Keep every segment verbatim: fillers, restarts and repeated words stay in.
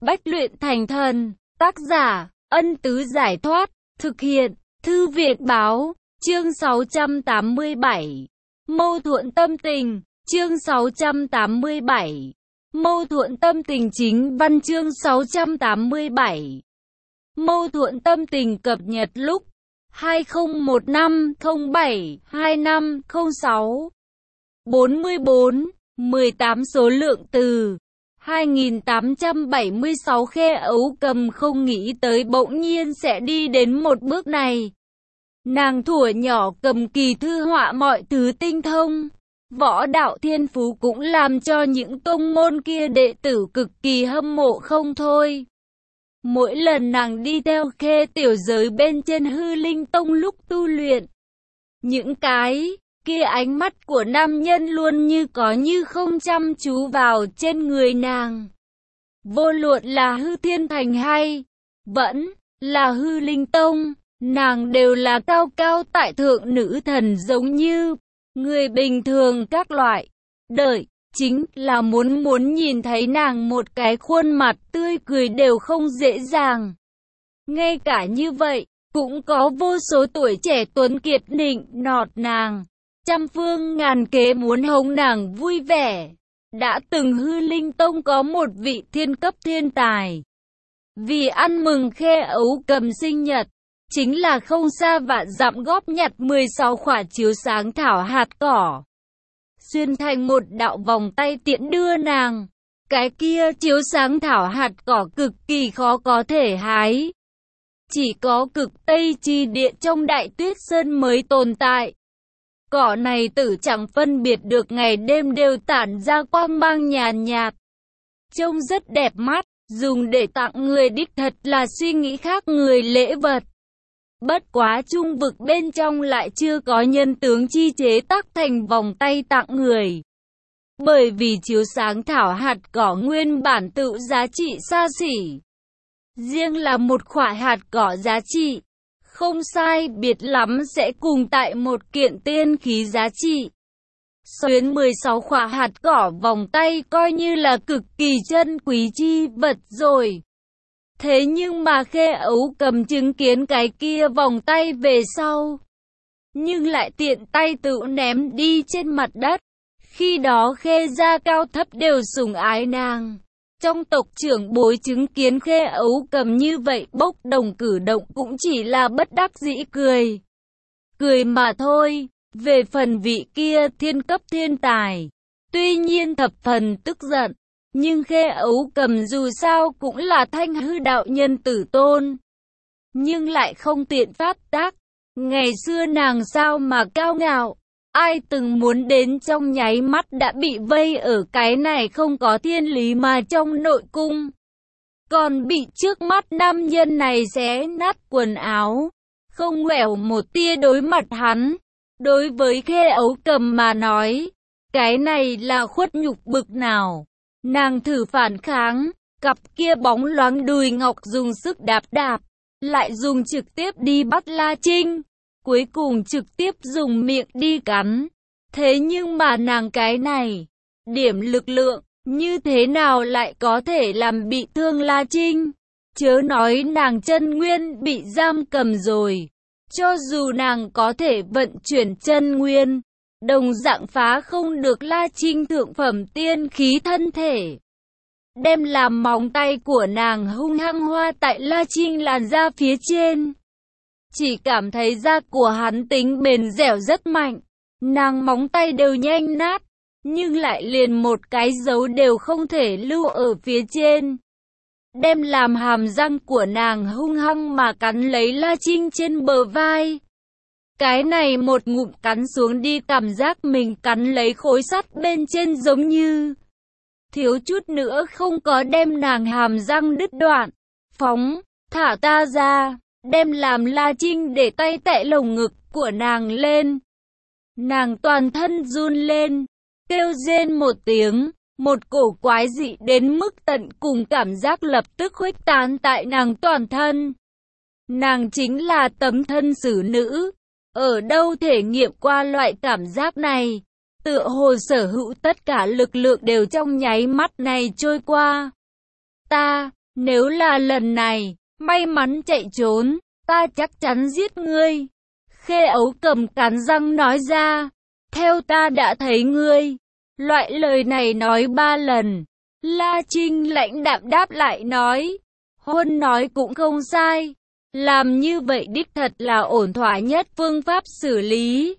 Bách luyện thành thần. Tác giả, Ân Tứ Giải Thoát. Thực hiện, Thư Việt Báo. Chương sáu trăm tám mươi bảy. Mâu thuẫn tâm tình. Chương sáu trăm tám mươi bảy. Mâu thuẫn tâm tình. Chính văn chương sáu trăm tám mươi bảy. Mâu thuẫn tâm tình cập nhật lúc hai không một năm không bảy hai năm không sáu. bốn mươi bốn, mười tám số lượng từ hai nghìn tám trăm bảy mươi sáu. Khe Ấu Cầm không nghĩ tới bỗng nhiên sẽ đi đến một bước này. Nàng thuở nhỏ cầm kỳ thư họa mọi thứ tinh thông, võ đạo thiên phú cũng làm cho những tông môn kia đệ tử cực kỳ hâm mộ không thôi. Mỗi lần nàng đi theo Khê tiểu giới bên trên Hư Linh Tông lúc tu luyện, những cái kia ánh mắt của nam nhân luôn như có như không chăm chú vào trên người nàng. Vô luận là Hư Thiên Thành hay vẫn là Hư Linh Tông, nàng đều là cao cao tại thượng nữ thần, giống như người bình thường các loại. Đợi chính là muốn muốn nhìn thấy nàng một cái khuôn mặt tươi cười đều không dễ dàng. Ngay cả như vậy, cũng có vô số tuổi trẻ tuấn kiệt nịnh nọt nàng, trăm phương ngàn kế muốn hống nàng vui vẻ. Đã từng Hư Linh Tông có một vị thiên cấp thiên tài, vì ăn mừng Khê Ấu Cầm sinh nhật, chính là không xa vạn dặm góp nhặt mười sáu quả chiếu sáng thảo hạt cỏ, xuyên thành một đạo vòng tay tiễn đưa nàng. Cái kia chiếu sáng thảo hạt cỏ cực kỳ khó có thể hái, chỉ có Cực Tây Chi Địa trong Đại Tuyết Sơn mới tồn tại. Cỏ này tử chẳng phân biệt được ngày đêm đều tản ra quang mang nhàn nhạt, trông rất đẹp mắt, dùng để tặng người đích thật là suy nghĩ khác người lễ vật. Bất quá trung vực bên trong lại chưa có nhân tướng chi chế tác thành vòng tay tặng người. Bởi vì chiếu sáng thảo hạt cỏ nguyên bản tự giá trị xa xỉ. Riêng là một quả hạt cỏ giá trị không sai biệt lắm sẽ cùng tại một kiện tiên khí giá trị. Xuyến mười sáu quả hạt cỏ vòng tay coi như là cực kỳ chân quý chi vật rồi. Thế nhưng mà Khê Ấu Cầm chứng kiến cái kia vòng tay về sau, nhưng lại tiện tay tự ném đi trên mặt đất. Khi đó Khê gia cao thấp đều sủng ái nàng. Trong tộc trưởng bối chứng kiến Khê Ấu Cầm như vậy bốc đồng cử động cũng chỉ là bất đắc dĩ cười. Cười mà thôi. Về phần vị kia thiên cấp thiên tài, tuy nhiên thập phần tức giận. Nhưng Khê Ấu Cầm dù sao cũng là Thanh Hư đạo nhân tử tôn, nhưng lại không tiện phát tác. Ngày xưa nàng sao mà cao ngạo, ai từng muốn đến trong nháy mắt đã bị vây ở cái này không có thiên lý mà trong nội cung, còn bị trước mắt nam nhân này xé nát quần áo, không ngoẻo một tia đối mặt hắn. Đối với Khê Ấu Cầm mà nói, cái này là khuất nhục bực nào. Nàng thử phản kháng, cặp kia bóng loáng đùi ngọc dùng sức đạp đạp, lại dùng trực tiếp đi bắt La Trinh, cuối cùng trực tiếp dùng miệng đi cắn. Thế nhưng mà nàng cái này, điểm lực lượng, như thế nào lại có thể làm bị thương La Trinh? Chớ nói nàng chân nguyên bị giam cầm rồi, cho dù nàng có thể vận chuyển chân nguyên, đồng dạng phá không được La Trinh thượng phẩm tiên khí thân thể. Đem làm móng tay của nàng hung hăng hoa tại La Trinh làn da phía trên. Chỉ cảm thấy da của hắn tính bền dẻo rất mạnh. Nàng móng tay đều nhanh nát, nhưng lại liền một cái dấu đều không thể lưu ở phía trên. Đem làm hàm răng của nàng hung hăng mà cắn lấy La Trinh trên bờ vai. Cái này một ngụm cắn xuống đi, cảm giác mình cắn lấy khối sắt bên trên giống như thiếu chút nữa không có đem nàng hàm răng đứt đoạn. Phóng, thả ta ra, đem làm La Trinh để tay tại lồng ngực của nàng lên. Nàng toàn thân run lên, kêu rên một tiếng, một cổ quái dị đến mức tận cùng cảm giác lập tức khuếch tán tại nàng toàn thân. Nàng chính là tấm thân xử nữ, ở đâu thể nghiệm qua loại cảm giác này, tựa hồ sở hữu tất cả lực lượng đều trong nháy mắt này trôi qua. Ta, Nếu là lần này, may mắn chạy trốn, ta chắc chắn giết ngươi. Khê Ấu Cầm cắn răng nói ra, theo ta đã thấy ngươi. Loại lời này nói ba lần. La Trinh lãnh đạm đáp lại nói, Huân nói cũng không sai. Làm như vậy đích thật là ổn thỏa nhất phương pháp xử lý.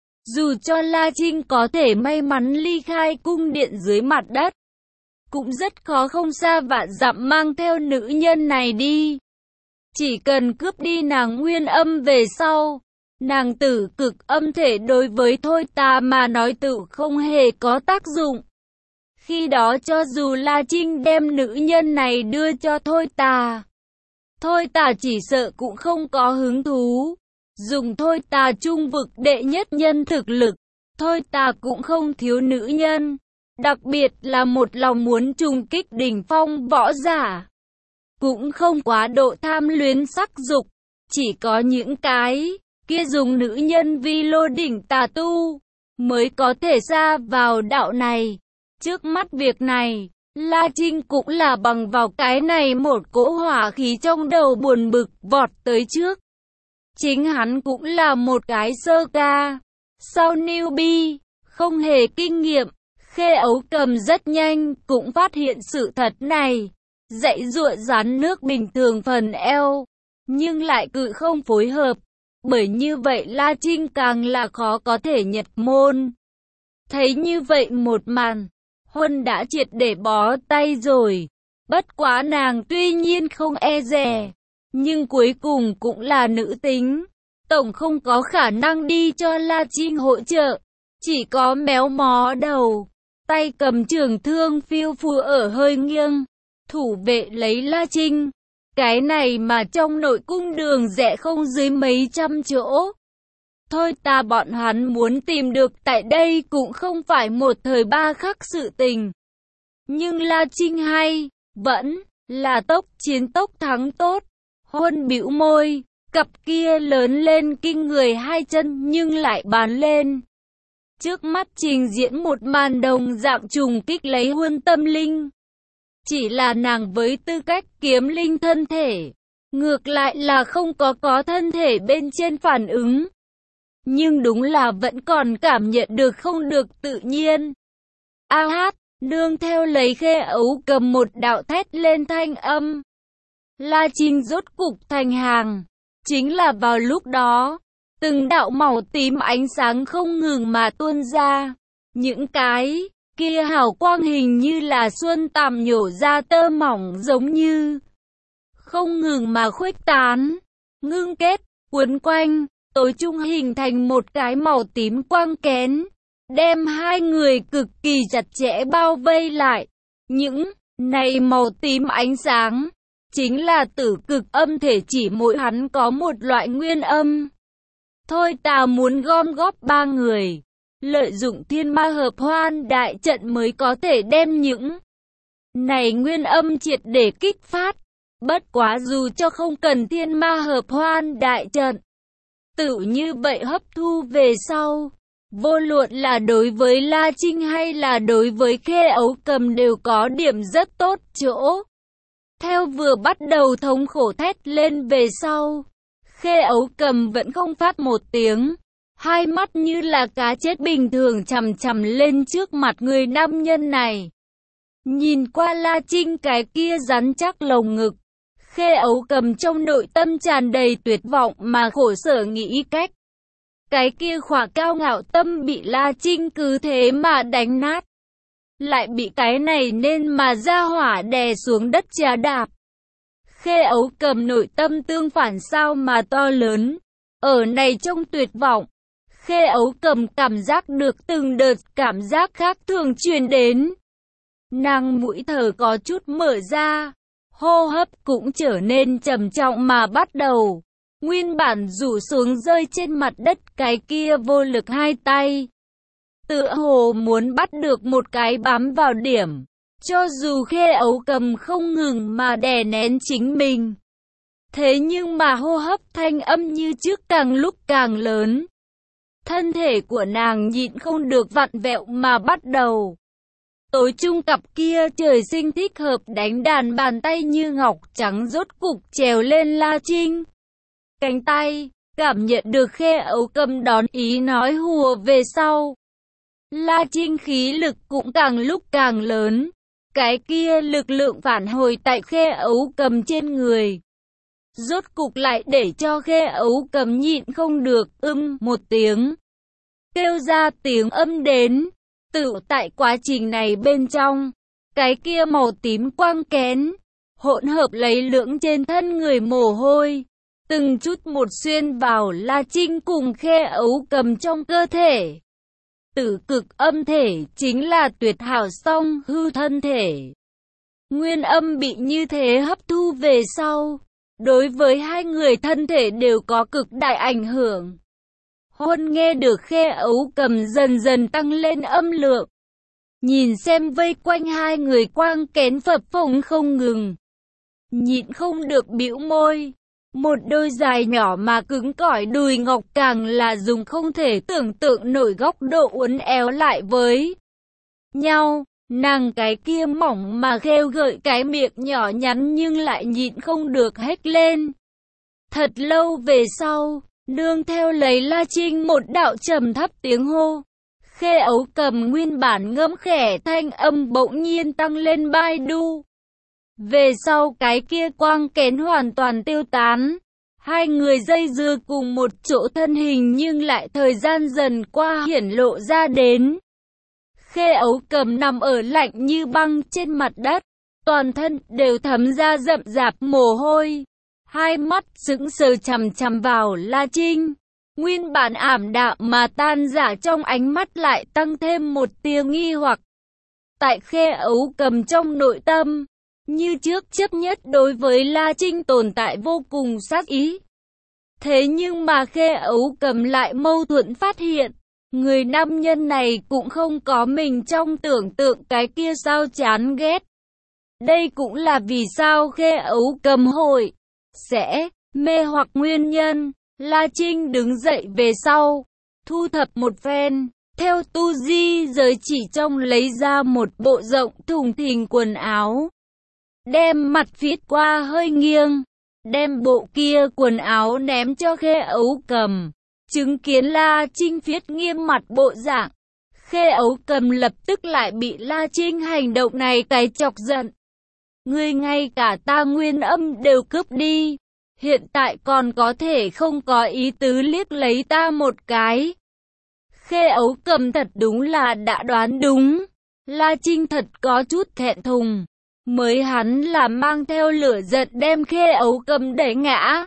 Dù cho La Trinh có thể may mắn ly khai cung điện dưới mặt đất, cũng rất khó không xa vạn dặm mang theo nữ nhân này đi. Chỉ cần cướp đi nàng nguyên âm về sau, nàng tử cực âm thể đối với Thôi Tà mà nói tự không hề có tác dụng. Khi đó cho dù La Trinh đem nữ nhân này đưa cho Thôi Tà, Thôi Tà chỉ sợ cũng không có hứng thú. Dùng Thôi Tà trung vực đệ nhất nhân thực lực, Thôi Tà cũng không thiếu nữ nhân. Đặc biệt là một lòng muốn trùng kích đỉnh phong võ giả. Cũng không quá độ tham luyến sắc dục. Chỉ có những cái kia dùng nữ nhân vi lô đỉnh tà tu mới có thể ra vào đạo này. Trước mắt việc này, La Trinh cũng là bằng vào cái này một cỗ hỏa khí trong đầu buồn bực vọt tới trước. Chính hắn cũng là một cái sơ ca. Sau newbie, không hề kinh nghiệm, Khê Ấu Cầm rất nhanh cũng phát hiện sự thật này. Dãy giụa rán nước bình thường phần eo, nhưng lại cự không phối hợp. Bởi như vậy La Trinh càng là khó có thể nhập môn. Thấy như vậy một màn, Huân đã triệt để bó tay rồi. Bất quá nàng tuy nhiên không e dè, nhưng cuối cùng cũng là nữ tính. Tổng không có khả năng đi cho La Trinh hỗ trợ. Chỉ có méo mó đầu, tay cầm trường thương phiêu phù ở hơi nghiêng, thủ vệ lấy La Trinh. Cái này mà trong nội cung đường rẽ không dưới mấy trăm chỗ. Thôi ta bọn hắn muốn tìm được tại đây cũng không phải một thời ba khắc sự tình. Nhưng La Trinh hay, vẫn là tốc chiến tốc thắng tốt. Huân bĩu môi, cặp kia lớn lên kinh người hai chân nhưng lại bán lên. Trước mắt trình diễn một màn đồng dạng trùng kích lấy Huân tâm linh. Chỉ là nàng với tư cách kiếm linh thân thể, ngược lại là không có có thân thể bên trên phản ứng. Nhưng đúng là vẫn còn cảm nhận được không được tự nhiên. A hát, nương theo lấy Khê Ấu Cầm một đạo thét lên thanh âm. La Trinh rốt cục thành hàng. Chính là vào lúc đó, từng đạo màu tím ánh sáng không ngừng mà tuôn ra. Những cái kia hào quang hình như là xuân tằm nhổ ra tơ mỏng giống như không ngừng mà khuếch tán, ngưng kết, quấn quanh, tối trung hình thành một cái màu tím quang kén, đem hai người cực kỳ chặt chẽ bao vây lại. Những này màu tím ánh sáng chính là tử cực âm thể, chỉ mỗi hắn có một loại nguyên âm. Thôi ta muốn gom góp ba người, lợi dụng thiên ma hợp hoan đại trận mới có thể đem những này nguyên âm triệt để kích phát. Bất quá dù cho không cần thiên ma hợp hoan đại trận, tự như vậy hấp thu về sau, vô luận là đối với La Trinh hay là đối với Khê Ấu Cầm đều có điểm rất tốt chỗ. Theo vừa bắt đầu thống khổ thét lên về sau, Khê Ấu Cầm vẫn không phát một tiếng, hai mắt như là cá chết bình thường chằm chằm lên trước mặt người nam nhân này. Nhìn qua La Trinh cái kia rắn chắc lồng ngực, Khê Ấu Cầm trong nội tâm tràn đầy tuyệt vọng mà khổ sở nghĩ cách. Cái kia khỏa cao ngạo tâm bị La Trinh cứ thế mà đánh nát, lại bị cái này nên mà ra hỏa đè xuống đất trà đạp. Khê Ấu Cầm nội tâm tương phản sao mà to lớn. Ở này trong tuyệt vọng, Khê Ấu Cầm cảm giác được từng đợt cảm giác khác thường truyền đến. Nàng mũi thở có chút mở ra, hô hấp cũng trở nên trầm trọng mà bắt đầu. Nguyên bản rủ xuống rơi trên mặt đất cái kia vô lực hai tay, tựa hồ muốn bắt được một cái bám vào điểm. Cho dù Khê Ấu Cầm không ngừng mà đè nén chính mình, thế nhưng mà hô hấp thanh âm như trước càng lúc càng lớn. Thân thể của nàng nhịn không được vặn vẹo mà bắt đầu Tối chung cặp kia trời sinh thích hợp đánh đàn bàn tay như ngọc trắng rốt cục trèo lên La Trinh cánh tay, cảm nhận được Khê Ấu Cầm đón ý nói hùa về sau. La Trinh khí lực cũng càng lúc càng lớn, cái kia lực lượng phản hồi tại Khê Ấu Cầm trên người. Rốt cục lại để cho Khê Ấu Cầm nhịn không được, ưm một tiếng. Kêu ra tiếng âm đến, tự tại quá trình này bên trong, cái kia màu tím quang kén, hỗn hợp lấy lưỡng trên thân người mồ hôi, từng chút một xuyên vào La Trinh cùng Khê Ấu Cầm trong cơ thể. Tử cực âm thể chính là tuyệt hảo song hư thân thể. Nguyên âm bị như thế hấp thu về sau, đối với hai người thân thể đều có cực đại ảnh hưởng. Hôn nghe được Khê Ấu Cầm dần dần tăng lên âm lượng. Nhìn xem vây quanh hai người quang kén phập phồng không ngừng. Nhịn không được bĩu môi. Một đôi dài nhỏ mà cứng cỏi đùi ngọc càng là dùng không thể tưởng tượng nổi góc độ uốn éo lại với nhau. Nàng cái kia mỏng mà khêu gợi cái miệng nhỏ nhắn nhưng lại nhịn không được hét lên. Thật lâu về sau, nương theo lấy La Trinh một đạo trầm thấp tiếng hô. Khê Ấu Cầm nguyên bản ngâm khẽ thanh âm bỗng nhiên tăng lên bai đu. Về sau cái kia quang kén hoàn toàn tiêu tán. Hai người dây dưa cùng một chỗ thân hình nhưng lại thời gian dần qua hiển lộ ra đến. Khê Ấu Cầm nằm ở lạnh như băng trên mặt đất. Toàn thân đều thấm ra rậm rạp mồ hôi. Hai mắt sững sờ chằm chằm vào La Trinh. Nguyên bản ảm đạm mà tan rã trong ánh mắt lại tăng thêm một tia nghi hoặc. Tại Khê Ấu Cầm trong nội tâm, như trước chấp nhất đối với La Trinh tồn tại vô cùng sát ý. Thế nhưng mà Khê Ấu Cầm lại mâu thuẫn phát hiện, người nam nhân này cũng không có mình trong tưởng tượng cái kia sao chán ghét. Đây cũng là vì sao Khê Ấu Cầm hội sẽ mê hoặc nguyên nhân. La Trinh đứng dậy về sau, thu thập một phen, theo tu di giới chỉ trong lấy ra một bộ rộng thùng thình quần áo. Đem mặt viết qua hơi nghiêng, đem bộ kia quần áo ném cho Khê Ấu Cầm. Chứng kiến La Trinh viết nghiêm mặt bộ dạng, Khê Ấu Cầm lập tức lại bị La Trinh hành động này cái chọc giận. Ngươi ngay cả ta nguyên âm đều cướp đi. Hiện tại còn có thể không có ý tứ liếc lấy ta một cái. Khê Ấu Cầm thật đúng là đã đoán đúng. La Trinh thật có chút thẹn thùng. Mới hắn là mang theo lửa giận đem Khê Ấu Cầm đẩy ngã.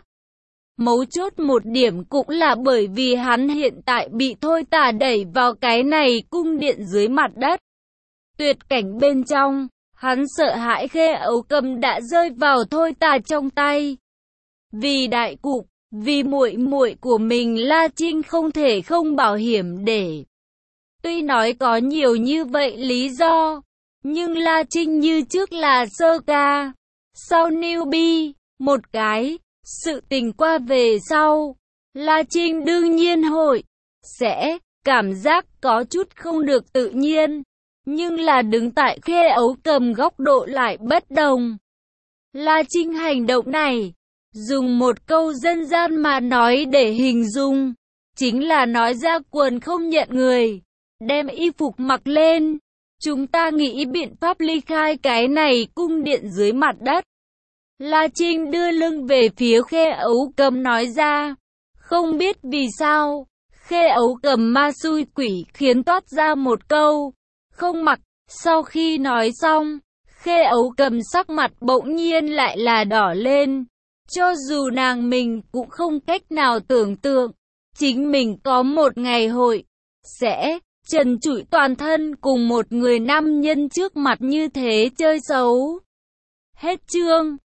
Mấu chốt một điểm cũng là bởi vì hắn hiện tại bị thôi tà đẩy vào cái này cung điện dưới mặt đất. Tuyệt cảnh bên trong, hắn sợ hãi Khê Ấu Cầm đã rơi vào thôi tà trong tay. Vì đại cục, vì muội muội của mình La Trinh không thể không bảo hiểm để. Tuy nói có nhiều như vậy lý do, nhưng La Trinh như trước là sơ ca. Sau newbie, một cái, sự tình qua về sau, La Trinh đương nhiên hội, sẽ, cảm giác có chút không được tự nhiên. Nhưng là đứng tại Khê Ấu Cầm góc độ lại bất đồng. La Trinh hành động này, dùng một câu dân gian mà nói để hình dung, chính là nói ra quần không nhận người, đem y phục mặc lên. Chúng ta nghĩ biện pháp ly khai cái này cung điện dưới mặt đất. La Trinh đưa lưng về phía Khê Ấu Cầm nói ra. Không biết vì sao, Khê Ấu Cầm ma xui quỷ khiến toát ra một câu, không mặc. Sau khi nói xong, Khê Ấu Cầm sắc mặt bỗng nhiên lại là đỏ lên. Cho dù nàng mình cũng không cách nào tưởng tượng, chính mình có một ngày hội, sẽ trần trụi toàn thân cùng một người nam nhân trước mặt như thế chơi xấu. Hết chương.